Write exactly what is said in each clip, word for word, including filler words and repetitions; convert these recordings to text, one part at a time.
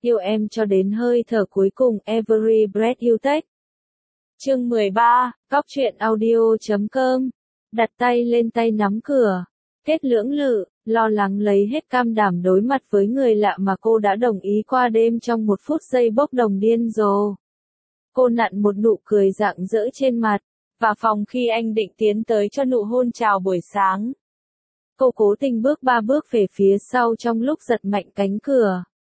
yêu em cho đến hơi thở cuối cùng, Every Breath You Take. Chương mười ba, Cóc truyện audio chấm com. Đặt tay lên tay nắm cửa. Kết lưỡng lự, lo lắng lấy hết can đảm đối mặt với người lạ mà cô đã đồng ý qua đêm trong một phút giây bốc đồng điên rồ. Cô nặn một nụ cười rạng rỡ trên mặt, và phòng khi anh định tiến tới cho nụ hôn chào buổi sáng. Cô cố tình bước ba bước về phía sau trong lúc giật mạnh cánh cửa.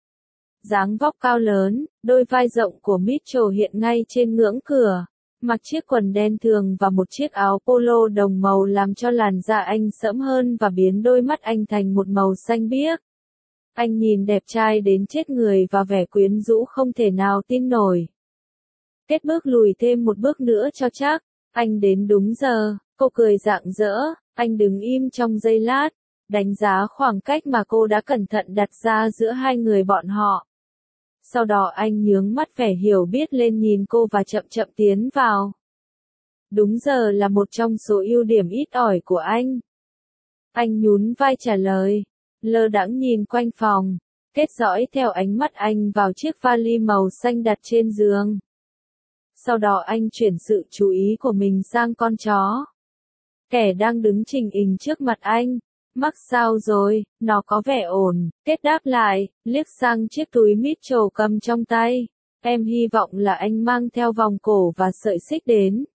Dáng vóc cao lớn, đôi vai rộng của Mitchell hiện ngay trên ngưỡng cửa. Mặc chiếc quần đen thường và một chiếc áo polo đồng màu làm cho làn da anh sẫm hơn và biến đôi mắt anh thành một màu xanh biếc. Anh nhìn đẹp trai đến chết người và vẻ quyến rũ không thể nào tin nổi. Kết bước lùi thêm một bước nữa cho chắc. Anh đến đúng giờ, cô cười rạng rỡ, anh đứng im trong giây lát, đánh giá khoảng cách mà cô đã cẩn thận đặt ra giữa hai người bọn họ. Sau đó anh nhướng mắt vẻ hiểu biết lên nhìn cô và chậm chậm tiến vào. Đúng giờ là một trong số ưu điểm ít ỏi của anh. Anh nhún vai trả lời, lơ đãng nhìn quanh phòng, Kết dõi theo ánh mắt anh vào chiếc vali màu xanh đặt trên giường. Sau đó anh chuyển sự chú ý của mình sang con chó. Kẻ đang đứng trình hình trước mặt anh. Mắc sao rồi, nó có vẻ ổn. Kết đáp lại, liếc sang chiếc túi Mitchell cầm trong tay. Em hy vọng là anh mang theo vòng cổ và sợi xích đến.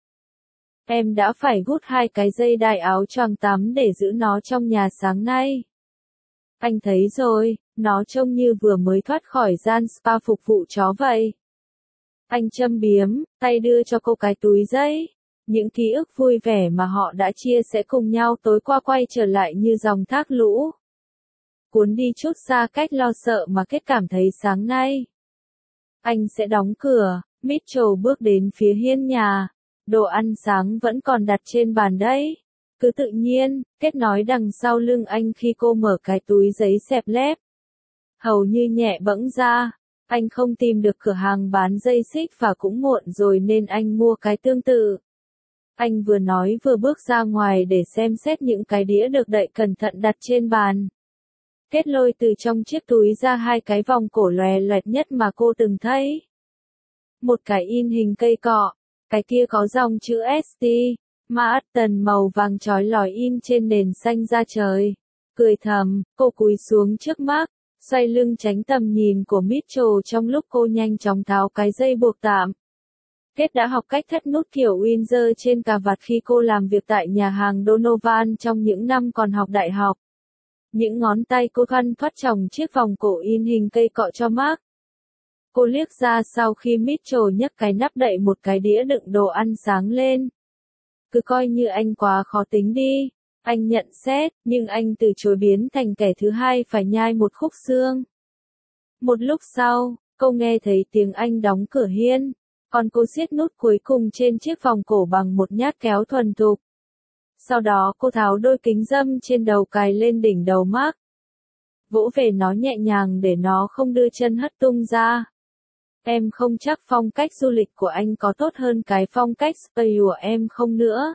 Em đã phải gút hai cái dây đai áo choàng tắm để giữ nó trong nhà sáng nay. Anh thấy rồi, nó trông như vừa mới thoát khỏi gian spa phục vụ chó vậy. Anh châm biếm, tay đưa cho cô cái túi giấy. Những ký ức vui vẻ mà họ đã chia sẻ cùng nhau tối qua quay trở lại như dòng thác lũ. Cuốn đi chút xa cách lo sợ mà Kết cảm thấy sáng nay. Anh sẽ đóng cửa, Mitchell bước đến phía hiên nhà. Đồ ăn sáng vẫn còn đặt trên bàn đấy. Cứ tự nhiên, Kết nói đằng sau lưng anh khi cô mở cái túi giấy xẹp lép. Hầu như nhẹ bẫng ra. Anh không tìm được cửa hàng bán dây xích và cũng muộn rồi nên anh mua cái tương tự. Anh vừa nói vừa bước ra ngoài để xem xét những cái đĩa được đậy cẩn thận đặt trên bàn. Kết lôi từ trong chiếc túi ra hai cái vòng cổ lòe loẹt nhất mà cô từng thấy. Một cái in hình cây cọ, cái kia có dòng chữ ét tê, Manhattan màu vàng chói lòi in trên nền xanh da trời. Cười thầm, cô cúi xuống trước mắt, xoay lưng tránh tầm nhìn của Mitchell trong lúc cô nhanh chóng tháo cái dây buộc tạm. Kết đã học cách thắt nút kiểu Windsor trên cà vạt khi cô làm việc tại nhà hàng Donovan trong những năm còn học đại học. Những ngón tay cô thoăn thoắt chồng chiếc vòng cổ in hình cây cọ cho Mark. Cô liếc ra sau khi Mitchell nhấc cái nắp đậy một cái đĩa đựng đồ ăn sáng lên. Cứ coi như anh quá khó tính đi. Anh nhận xét, nhưng anh từ chối biến thành kẻ thứ hai phải nhai một khúc xương. Một lúc sau, cô nghe thấy tiếng anh đóng cửa hiên. Còn cô siết nút cuối cùng trên chiếc vòng cổ bằng một nhát kéo thuần thục. Sau đó cô tháo đôi kính râm trên đầu cài lên đỉnh đầu Mark. Vỗ về nó nhẹ nhàng để nó không đưa chân hất tung ra. Em không chắc phong cách du lịch của anh có tốt hơn cái phong cách spa của em không nữa.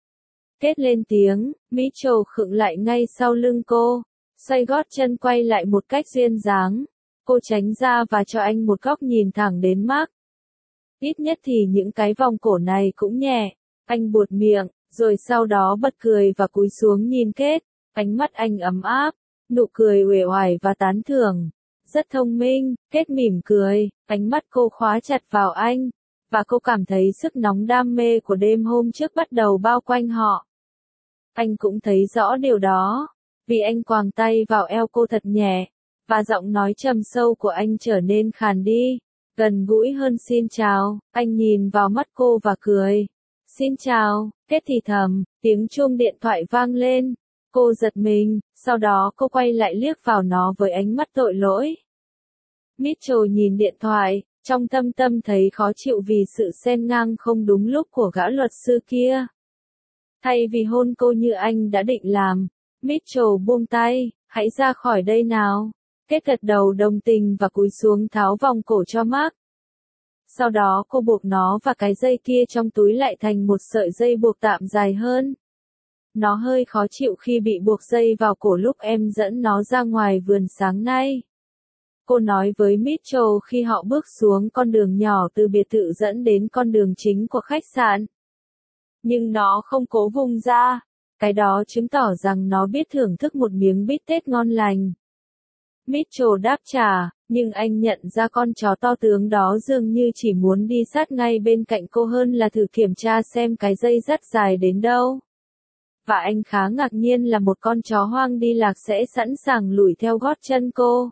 Kết lên tiếng, Mitchell khựng lại ngay sau lưng cô, xoay gót chân quay lại một cách duyên dáng. Cô tránh ra và cho anh một góc nhìn thẳng đến Mark. Ít nhất thì những cái vòng cổ này cũng nhẹ. Anh buột miệng, rồi sau đó bật cười và cúi xuống nhìn Kết. Ánh mắt anh ấm áp, nụ cười uể oải và tán thưởng. Rất thông minh, Kết mỉm cười, ánh mắt cô khóa chặt vào anh. Và cô cảm thấy sức nóng đam mê của đêm hôm trước bắt đầu bao quanh họ. Anh cũng thấy rõ điều đó, vì anh quàng tay vào eo cô thật nhẹ, và giọng nói trầm sâu của anh trở nên khàn đi. Gần gũi hơn xin chào, anh nhìn vào mắt cô và cười. Xin chào, Kết thì thầm, tiếng chuông điện thoại vang lên. Cô giật mình, sau đó cô quay lại liếc vào nó với ánh mắt tội lỗi. Mitchell nhìn điện thoại, trong thâm tâm thấy khó chịu vì sự xen ngang không đúng lúc của gã luật sư kia. Thay vì hôn cô như anh đã định làm, Mitchell buông tay, hãy ra khỏi đây nào. Kết gật đầu đồng tình và cúi xuống tháo vòng cổ cho Mark. Sau đó cô buộc nó và cái dây kia trong túi lại thành một sợi dây buộc tạm dài hơn. Nó hơi khó chịu khi bị buộc dây vào cổ lúc em dẫn nó ra ngoài vườn sáng nay. Cô nói với Mitchell khi họ bước xuống con đường nhỏ từ biệt thự dẫn đến con đường chính của khách sạn. Nhưng nó không cố vùng ra. Cái đó chứng tỏ rằng nó biết thưởng thức một miếng bít tết ngon lành. Mitchell đáp trả, nhưng anh nhận ra con chó to tướng đó dường như chỉ muốn đi sát ngay bên cạnh cô hơn là thử kiểm tra xem cái dây dắt dài đến đâu. Và anh khá ngạc nhiên là một con chó hoang đi lạc sẽ sẵn sàng lủi theo gót chân cô.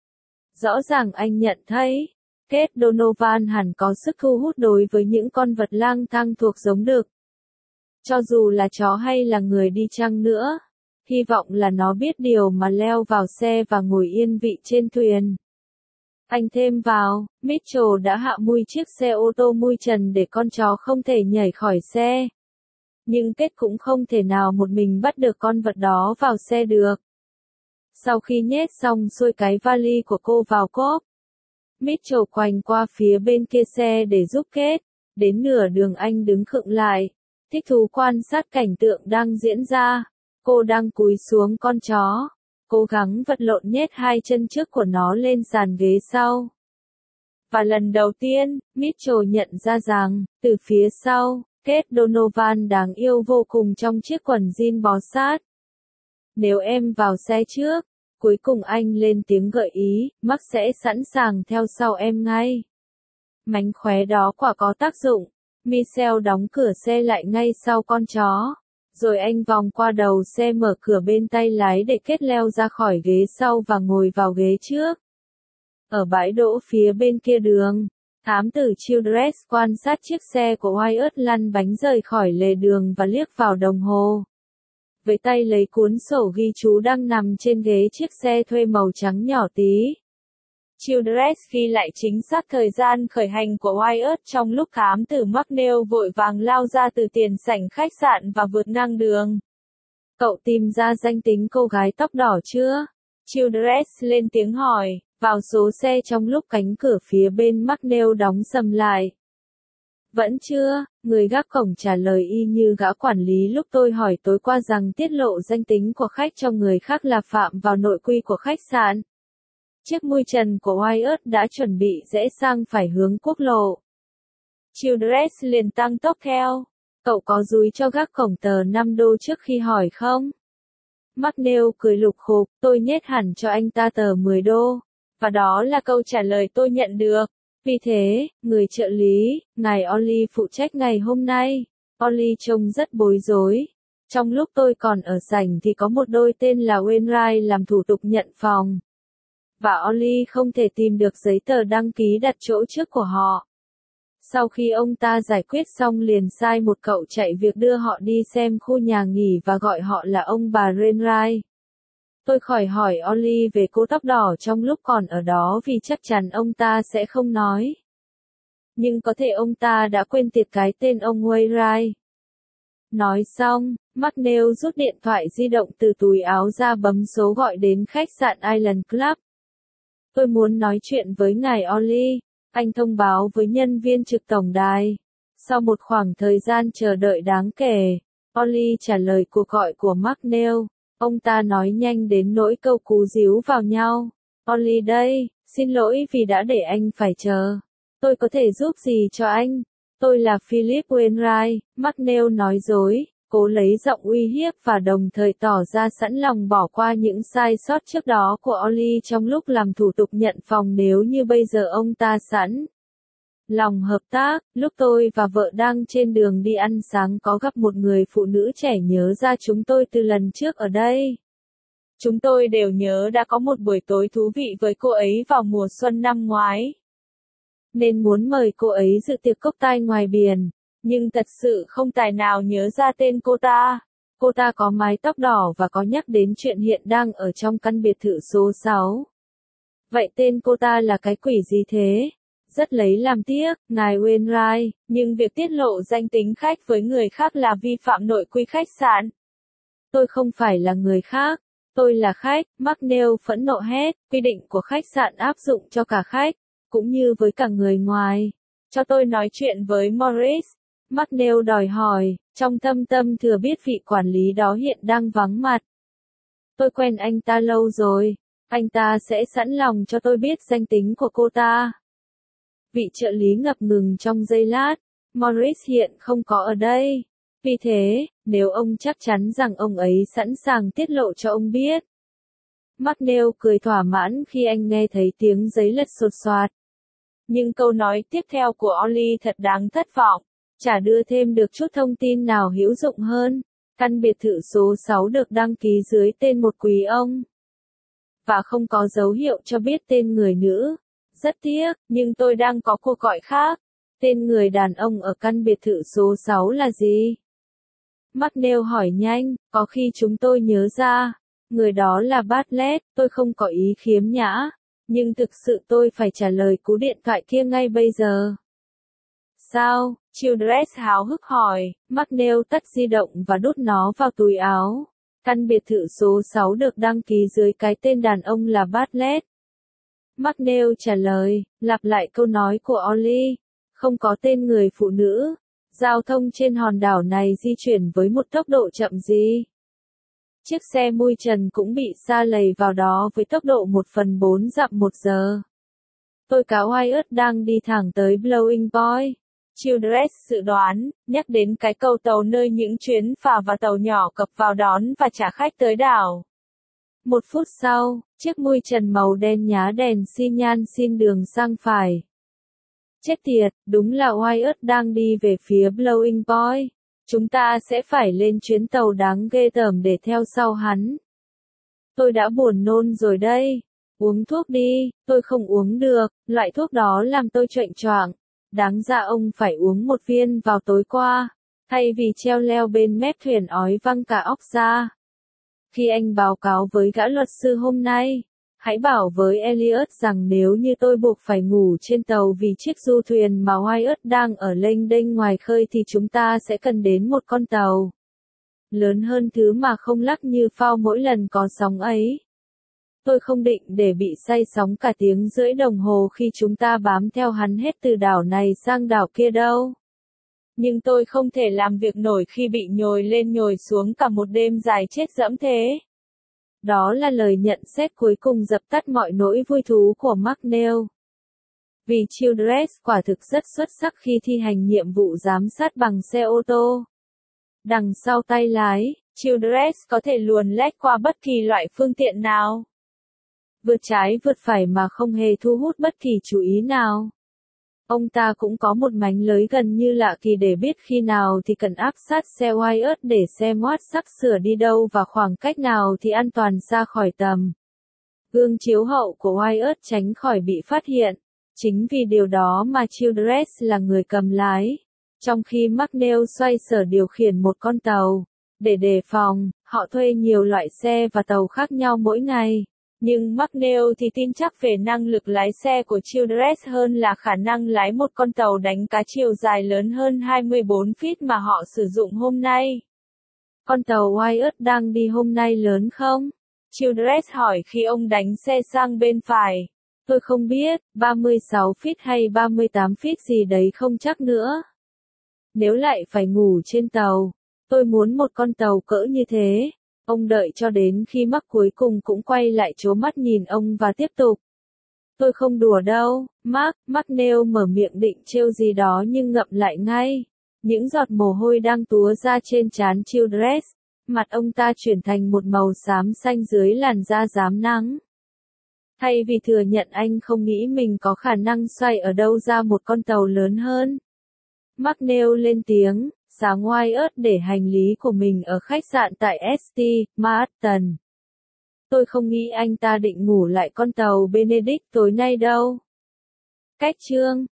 Rõ ràng anh nhận thấy, Kate Donovan hẳn có sức thu hút đối với những con vật lang thang thuộc giống đực. Cho dù là chó hay là người đi chăng nữa, hy vọng là nó biết điều mà leo vào xe và ngồi yên vị trên thuyền. Anh thêm vào, Mitchell đã hạ mui chiếc xe ô tô mui trần để con chó không thể nhảy khỏi xe. Nhưng Kate cũng không thể nào một mình bắt được con vật đó vào xe được. Sau khi nhét xong xuôi cái vali của cô vào cốp, Mitchell quành qua phía bên kia xe để giúp Kate. Đến nửa đường anh đứng khựng lại, thích thú quan sát cảnh tượng đang diễn ra. Cô đang cúi xuống con chó, cố gắng vật lộn nhét hai chân trước của nó lên sàn ghế sau. Và lần đầu tiên, Mitchell nhận ra rằng, từ phía sau, Kate Donovan đáng yêu vô cùng trong chiếc quần jean bó sát. Nếu em vào xe trước, cuối cùng anh lên tiếng gợi ý, Mark sẽ sẵn sàng theo sau em ngay. Mánh khóe đó quả có tác dụng. Michelle đóng cửa xe lại ngay sau con chó. Rồi anh vòng qua đầu xe mở cửa bên tay lái để Kate leo ra khỏi ghế sau và ngồi vào ghế trước. Ở bãi đỗ phía bên kia đường, thám tử Childress quan sát chiếc xe của Wyatt lăn bánh rời khỏi lề đường và liếc vào đồng hồ. Với tay lấy cuốn sổ ghi chú đang nằm trên ghế chiếc xe thuê màu trắng nhỏ tí. Childress ghi lại chính xác thời gian khởi hành của Wyatt trong lúc thám tử McNeil vội vàng lao ra từ tiền sảnh khách sạn và vượt ngang đường. Cậu tìm ra danh tính cô gái tóc đỏ chưa? Childress lên tiếng hỏi, vào số xe trong lúc cánh cửa phía bên McNeil đóng sầm lại. Vẫn chưa, người gác cổng trả lời y như gã quản lý lúc tôi hỏi tối qua rằng tiết lộ danh tính của khách cho người khác là phạm vào nội quy của khách sạn. Chiếc mui trần của Wyatt đã chuẩn bị rẽ sang phải hướng quốc lộ. Childress liền tăng tốc theo. Cậu có dúi cho gác cổng tờ năm đô trước khi hỏi không? McNeil cười lục khục, tôi nhét hẳn cho anh ta tờ mười đô. Và đó là câu trả lời tôi nhận được. Vì thế, người trợ lý, ngài Ollie phụ trách ngày hôm nay. Ollie trông rất bối rối. Trong lúc tôi còn ở sảnh thì có một đôi tên là Wainwright làm thủ tục nhận phòng. Và Ollie không thể tìm được giấy tờ đăng ký đặt chỗ trước của họ. Sau khi ông ta giải quyết xong liền sai một cậu chạy việc đưa họ đi xem khu nhà nghỉ và gọi họ là ông bà Wainwright. Tôi khỏi hỏi Ollie về cô tóc đỏ trong lúc còn ở đó vì chắc chắn ông ta sẽ không nói. Nhưng có thể ông ta đã quên tiệt cái tên ông Wainwright. Nói xong, McNeil rút điện thoại di động từ túi áo ra bấm số gọi đến khách sạn Island Club. Tôi muốn nói chuyện với ngài Ollie, anh thông báo với nhân viên trực tổng đài. Sau một khoảng thời gian chờ đợi đáng kể, Ollie trả lời cuộc gọi của McNeil. Ông ta nói nhanh đến nỗi câu cú díu vào nhau. Ollie đây, xin lỗi vì đã để anh phải chờ. Tôi có thể giúp gì cho anh? Tôi là Philip Wainwright, McNeil nói dối, cố lấy giọng uy hiếp và đồng thời tỏ ra sẵn lòng bỏ qua những sai sót trước đó của Ollie trong lúc làm thủ tục nhận phòng nếu như bây giờ ông ta sẵn lòng hợp tác. Lúc tôi và vợ đang trên đường đi ăn sáng có gặp một người phụ nữ trẻ nhớ ra chúng tôi từ lần trước ở đây. Chúng tôi đều nhớ đã có một buổi tối thú vị với cô ấy vào mùa xuân năm ngoái. Nên muốn mời cô ấy dự tiệc cốc tai ngoài biển, nhưng thật sự không tài nào nhớ ra tên cô ta. Cô ta có mái tóc đỏ và có nhắc đến chuyện hiện đang ở trong căn biệt thự số sáu. Vậy tên cô ta là cái quỷ gì thế? Rất lấy làm tiếc, ngài Wainwright, nhưng việc tiết lộ danh tính khách với người khác là vi phạm nội quy khách sạn. Tôi không phải là người khác, tôi là khách, McNeil phẫn nộ hét, quy định của khách sạn áp dụng cho cả khách, cũng như với cả người ngoài. Cho tôi nói chuyện với Morris. McNeil đòi hỏi, trong thâm tâm thừa biết vị quản lý đó hiện đang vắng mặt. Tôi quen anh ta lâu rồi, Anh ta sẽ sẵn lòng cho tôi biết danh tính của cô ta. Vị trợ lý ngập ngừng trong giây lát. Morris hiện không có ở đây. Vì thế, nếu ông chắc chắn rằng ông ấy sẵn sàng tiết lộ cho ông biết. McNeil cười thỏa mãn khi anh nghe thấy tiếng giấy lật sột soạt. Nhưng câu nói tiếp theo của Ollie thật đáng thất vọng. Chả đưa thêm được chút thông tin nào hữu dụng hơn. Căn biệt thự số sáu được đăng ký dưới tên một quý ông. Và không có dấu hiệu cho biết tên người nữ. Rất tiếc, nhưng tôi đang có cuộc gọi khác. Tên người đàn ông ở căn biệt thự số sáu là gì? McNeil hỏi nhanh, có khi chúng tôi nhớ ra. Người đó là Bartlett, tôi không có ý khiếm nhã. Nhưng thực sự tôi phải trả lời cú điện thoại kia ngay bây giờ. Sao? Childress háo hức hỏi. McNeil tắt di động và đút nó vào túi áo. Căn biệt thự số sáu được đăng ký dưới cái tên đàn ông là Bartlett. McNeil trả lời, lặp lại câu nói của Ollie. Không có tên người phụ nữ. Giao thông trên hòn đảo này di chuyển với một tốc độ chậm gì? Chiếc xe mui trần cũng bị sa lầy vào đó với tốc độ một phần bốn dặm một giờ. Tôi cáo Wyatt đang đi thẳng tới Blowing Point. Childress dự đoán, nhắc đến cái cầu tàu nơi những chuyến phà và tàu nhỏ cập vào đón và trả khách tới đảo. Một phút sau, chiếc mui trần màu đen nhá đèn xi nhan xin đường sang phải. Chết tiệt, đúng là Wyatt đang đi về phía Blowing Point. Chúng ta sẽ phải lên chuyến tàu đáng ghê tởm để theo sau hắn. Tôi đã buồn nôn rồi đây. Uống thuốc đi, tôi không uống được, loại thuốc đó làm tôi choạng choạng. Đáng ra ông phải uống một viên vào tối qua, thay vì treo leo bên mép thuyền ói văng cả óc ra. Khi anh báo cáo với gã luật sư hôm nay, hãy bảo với Elliot rằng nếu như tôi buộc phải ngủ trên tàu vì chiếc du thuyền mà Wyatt đang ở lênh đênh ngoài khơi thì chúng ta sẽ cần đến một con tàu lớn hơn thứ mà không lắc như phao mỗi lần có sóng ấy. Tôi không định để bị say sóng cả tiếng rưỡi đồng hồ khi chúng ta bám theo hắn hết từ đảo này sang đảo kia đâu. Nhưng tôi không thể làm việc nổi khi bị nhồi lên nhồi xuống cả một đêm dài chết dẫm thế. Đó là lời nhận xét cuối cùng dập tắt mọi nỗi vui thú của McNeil. Vì Childress quả thực rất xuất sắc khi thi hành nhiệm vụ giám sát bằng xe ô tô. Đằng sau tay lái, Childress có thể luồn lách qua bất kỳ loại phương tiện nào. Vượt trái vượt phải mà không hề thu hút bất kỳ chú ý nào. Ông ta cũng có một mánh lới gần như lạ kỳ để biết khi nào thì cần áp sát xe Wyatt để xem Watt sắp sửa đi đâu và khoảng cách nào thì an toàn ra khỏi tầm gương chiếu hậu của Wyatt tránh khỏi bị phát hiện. Chính vì điều đó mà Childress là người cầm lái, trong khi McNeil xoay sở điều khiển một con tàu. Để đề phòng, họ thuê nhiều loại xe và tàu khác nhau mỗi ngày. Nhưng McNeil thì tin chắc về năng lực lái xe của Childress hơn là khả năng lái một con tàu đánh cá chiều dài lớn hơn hai mươi bốn feet mà họ sử dụng hôm nay. Con tàu Wyatt đang đi hôm nay lớn không? Childress hỏi khi ông đánh xe sang bên phải. Tôi không biết, ba mươi sáu feet hay ba mươi tám feet gì đấy không chắc nữa. Nếu lại phải ngủ trên tàu, tôi muốn một con tàu cỡ như thế. Ông đợi cho đến khi Mark cuối cùng cũng quay lại trố mắt nhìn ông và tiếp tục. Tôi không đùa đâu, Mark. McNeil mở miệng định trêu gì đó nhưng ngậm lại ngay. Những giọt mồ hôi đang túa ra trên trán Childress. Mặt ông ta chuyển thành một màu xám xanh dưới làn da rám nắng. Thay vì thừa nhận anh không nghĩ mình có khả năng xoay ở đâu ra một con tàu lớn hơn. McNeil lên tiếng. Sáng Wyatt để hành lý của mình ở khách sạn tại ét tê Martin. Tôi không nghĩ anh ta định ngủ lại con tàu Benedict tối nay đâu. Cách chương